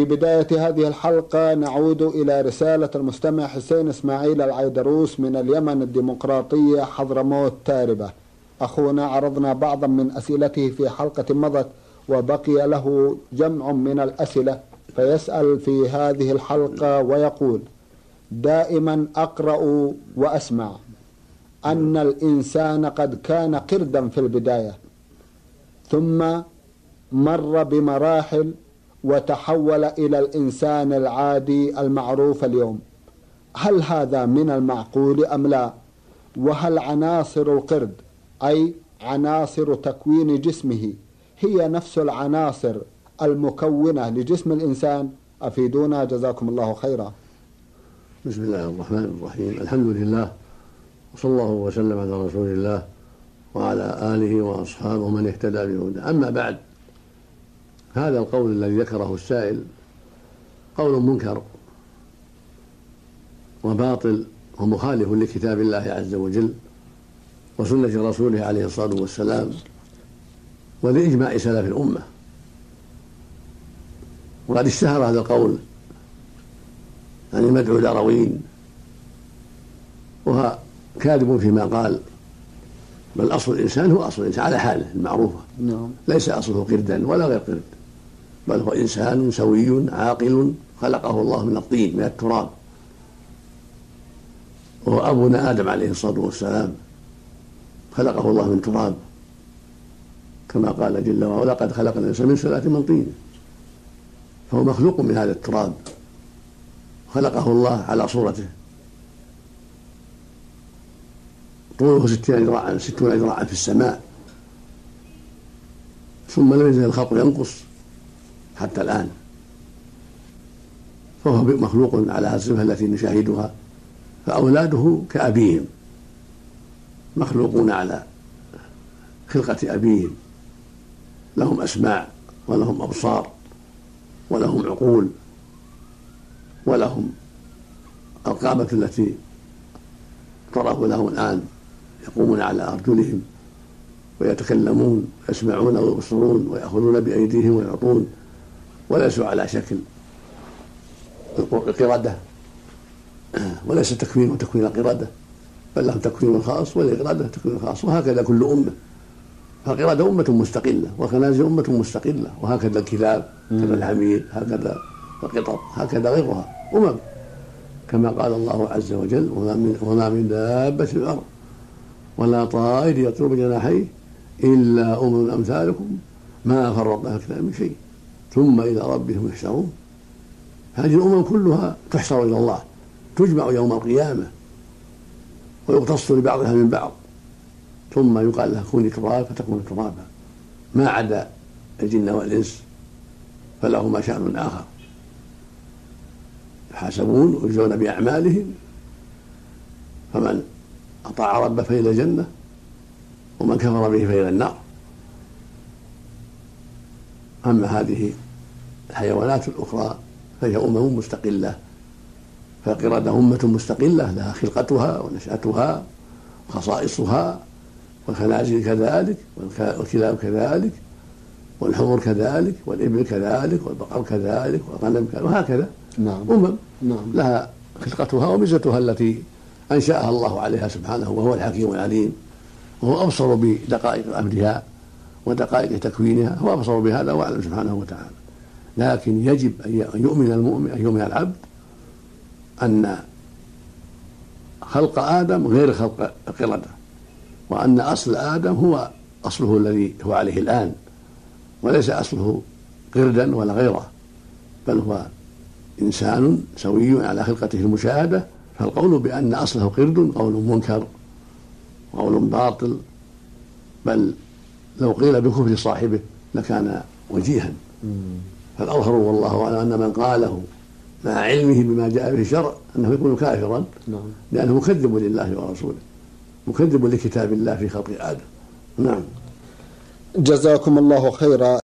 في بداية هذه الحلقة نعود إلى رسالة المستمع حسين إسماعيل العيدروس من اليمن الديمقراطية حضرموت تاربة. أخونا عرضنا بعضا من أسئلته في حلقة مضت وبقي له جمع من الأسئلة، فيسأل في هذه الحلقة ويقول: دائما أقرأ وأسمع أن الإنسان قد كان قردا في البداية، ثم مر بمراحل وتحول إلى الإنسان العادي المعروف اليوم. هل هذا من المعقول أم لا؟ وهل عناصر القرد أي عناصر تكوين جسمه هي نفس العناصر المكونة لجسم الإنسان؟ أفيدونا جزاكم الله خيرا. بسم الله الرحمن الرحيم. الحمد لله، وصلى الله وسلم على رسول الله وعلى آله وأصحابه من اهتدى بهداه. أما بعد، هذا القول الذي ذكره السائل قول منكر وباطل ومخالف لكتاب الله عز وجل وسنة رسوله عليه الصلاة والسلام ولإجماع سلف الأمة. وقد اشتهر هذا القول عن المدعو دروين، وهو كاذب فيما قال، بل أصل الإنسان هو أصل الإنسان على حاله المعروفة، ليس أصله قردا ولا غير قرد، بل هو إنسان سوي عاقل خلقه الله من الطين من التراب، وهو أبونا آدم عليه الصلاة والسلام خلقه الله من تراب، كما قال جل وعلا: ولقد خلقنا الإنسان من سلالة من طين. فهو مخلوق من هذا التراب، خلقه الله على صورته، طوله 60 ذراعا في السماء، ثم لم يزل الخلق ينقص حتى الآن. فهو مخلوق على هذه الصفة التي نشاهدها، فأولاده كأبيهم، مخلوقون على خلقة أبيهم، لهم أسماع ولهم أبصار ولهم عقول ولهم القامة التي طرحوا لهم الآن، يقومون على أرجلهم ويتكلمون ويسمعون ويبصرون ويأخذون بأيديهم ويعطون، وليسوا على شكل القردة، وليس تكوين القردة، بل لهم تكوين خاص والقردة تكوين خاص. وهكذا كل أمة، فالقردة أمة مستقلة والخنازير أمة مستقلة، وهكذا الكلاب، هكذا الحمير، هكذا القطط، هكذا غيرها أمم، كما قال الله عز وجل: وما من دابة في الأرض ولا طائر يطير بجناحيه إلا أمم أمثالكم ما فرطنا في الكتاب من شيء ثم إلى ربهم يحشرون. هذه الأمم كلها تحشر إلى الله، تجمع يوم القيامة ويقتص لبعضها من بعض، ثم يقال لها كوني تراب فتكون ترابا، ما عدا الجن والإنس فلهما شأن آخر، يحاسبون ويجزون بأعمالهم، فمن أطاع ربه فإلى الجنة ومن كفر به فإلى النار. أما هذه الحيوانات الأخرى فهي أمم مستقلة، فالقردة أمة مستقلة لها خلقتها ونشأتها وخصائصها، والخنازير كذلك، والكلاب كذلك، والحمر كذلك، والإبل كذلك، والبقر كذلك، والغنم كذلك، وهكذا أمم لها خلقتها وميزتها التي أنشأها الله عليها سبحانه، وهو الحكيم العليم، وهو أبصر بدقائق أمرها ودقائق تكوينها، هو أبصر بهذا وأعلم سبحانه وتعالى. لكن يجب أن يؤمن المؤمن، أن يؤمن العبد أن خلق آدم غير خلق القردة، وأن أصل آدم هو أصله الذي هو عليه الآن، وليس أصله قردا ولا غيره، بل هو إنسان سوي على خلقته المشاهدة. فالقول بأن أصله قرد قول منكر وقول باطل، بل لو قيل بكفر صاحبه لكان وجيها. فالأظهر والله أعلم أن من قاله مع علمه بما جاء به الشرع أنه يكون كافرا، لأنه مكذب لله ورسوله، مكذب لكتاب الله في خلق آدم. نعم. جزاكم الله خيرا.